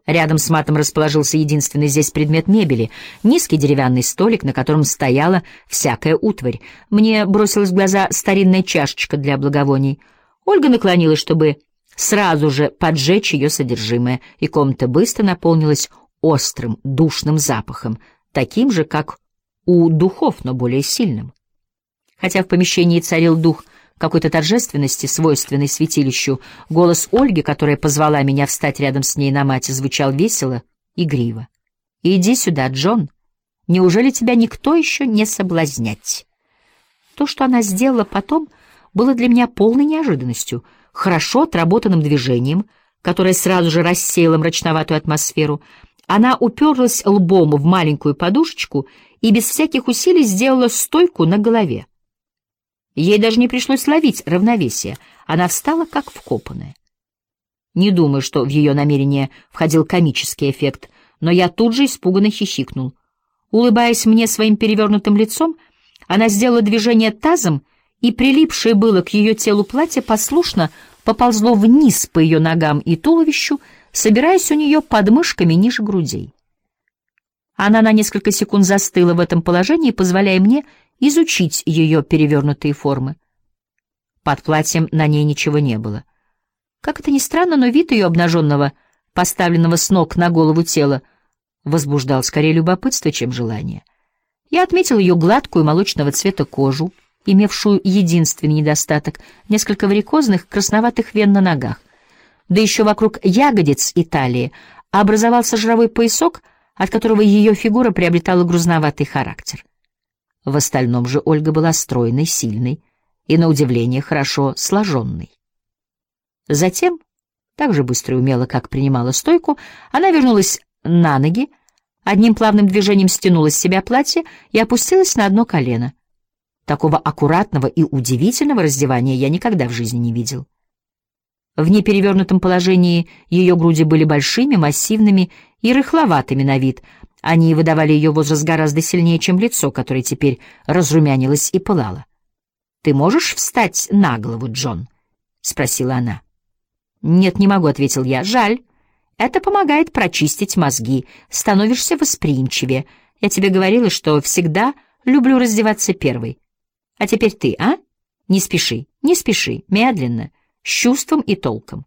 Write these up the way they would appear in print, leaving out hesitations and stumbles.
Рядом с матом расположился единственный здесь предмет мебели — низкий деревянный столик, на котором стояла всякая утварь. Мне бросилась в глаза старинная чашечка для благовоний. Ольга наклонилась, чтобы сразу же поджечь ее содержимое, и комната быстро наполнилась острым, душным запахом, таким же, как у духов, но более сильным. Хотя в помещении царил дух какой-то торжественности, свойственной святилищу, голос Ольги, которая позвала меня встать рядом с ней на мате, звучал весело, игриво. «Иди сюда, Джон. Неужели тебя никто еще не соблазнять?» То, что она сделала потом, было для меня полной неожиданностью, хорошо отработанным движением, которое сразу же рассеяло мрачноватую атмосферу. Она уперлась лбом в маленькую подушечку и без всяких усилий сделала стойку на голове. Ей даже не пришлось ловить равновесие. Она встала как вкопанная. Не думаю, что в ее намерение входил комический эффект, но я тут же испуганно хихикнул. Улыбаясь мне своим перевернутым лицом, она сделала движение тазом, и прилипшее было к ее телу платье послушно поползло вниз по ее ногам и туловищу, собираясь у нее под мышками ниже грудей. Она на несколько секунд застыла в этом положении, позволяя мне изучить ее перевернутые формы. Под платьем на ней ничего не было. Как это ни странно, но вид ее обнаженного, поставленного с ног на голову тела, возбуждал скорее любопытство, чем желание. Я отметил ее гладкую молочного цвета кожу, имевшую единственный недостаток — несколько варикозных красноватых вен на ногах. Да еще вокруг ягодиц и талии образовался жировой поясок, от которого ее фигура приобретала грузноватый характер. В остальном же Ольга была стройной, сильной и, на удивление, хорошо сложенной. Затем, так же быстро и умело, как принимала стойку, она вернулась на ноги, одним плавным движением стянула с себя платье и опустилась на одно колено. Такого аккуратного и удивительного раздевания я никогда в жизни не видел. В неперевернутом положении ее груди были большими, массивными и рыхловатыми на вид. Они выдавали ее возраст гораздо сильнее, чем лицо, которое теперь разрумянилось и пылало. «Ты можешь встать на голову, Джон?» — спросила она. «Нет, не могу», — ответил я. «Жаль. Это помогает прочистить мозги. Становишься восприимчивее. Я тебе говорила, что всегда люблю раздеваться первой. А теперь ты, а? Не спеши, не спеши, медленно, с чувством и толком».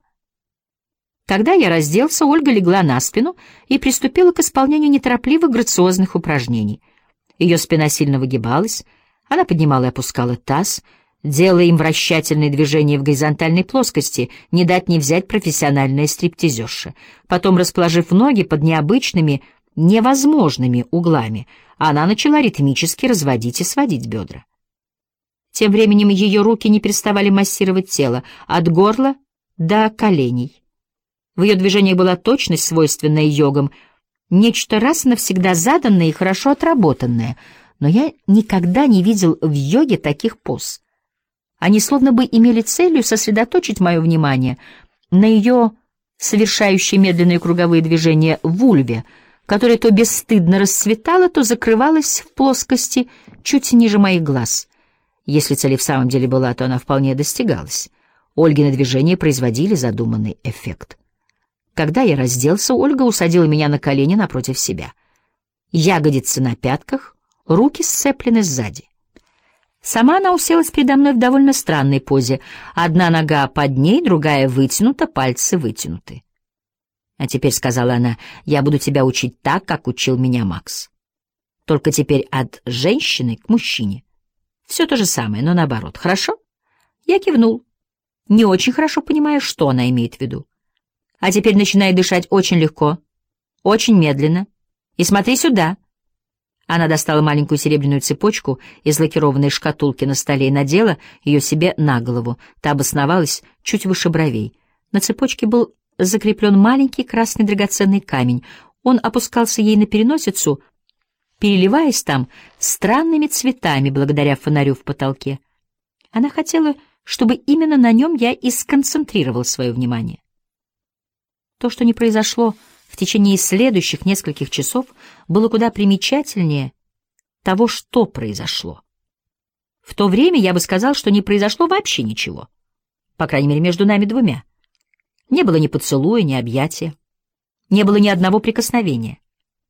Когда я разделся, Ольга легла на спину и приступила к исполнению неторопливых грациозных упражнений. Ее спина сильно выгибалась, она поднимала и опускала таз, делая им вращательные движения в горизонтальной плоскости, не дать не взять профессиональная стриптизерша. Потом, расположив ноги под необычными, невозможными углами, она начала ритмически разводить и сводить бедра. Тем временем ее руки не переставали массировать тело от горла до коленей. В ее движениях была точность, свойственная йогам, нечто раз и навсегда заданное и хорошо отработанное, но я никогда не видел в йоге таких поз. Они словно бы имели целью сосредоточить мое внимание на ее совершающей медленные круговые движения вульве, которая то бесстыдно расцветала, то закрывалась в плоскости чуть ниже моих глаз. Если цель в самом деле была, то она вполне достигалась. Ольгины движения производили задуманный эффект. Когда я разделся, Ольга усадила меня на колени напротив себя. Ягодицы на пятках, руки сцеплены сзади. Сама она уселась передо мной в довольно странной позе. Одна нога под ней, другая вытянута, пальцы вытянуты. «А теперь, — сказала она, — я буду тебя учить так, как учил меня Макс. Только теперь от женщины к мужчине. Все то же самое, но наоборот. Хорошо?» Я кивнул, не очень хорошо понимая, что она имеет в виду. «А теперь начинай дышать очень легко, очень медленно. И смотри сюда». Она достала маленькую серебряную цепочку из лакированной шкатулки на столе и надела ее себе на голову. Та обосновалась чуть выше бровей. На цепочке был закреплен маленький красный драгоценный камень. Он опускался ей на переносицу, переливаясь там странными цветами благодаря фонарю в потолке. Она хотела, чтобы именно на нем я и сконцентрировал свое внимание. То, что не произошло в течение следующих нескольких часов, было куда примечательнее того, что произошло. В то время я бы сказал, что не произошло вообще ничего, по крайней мере, между нами двумя. Не было ни поцелуя, ни объятия. Не было ни одного прикосновения.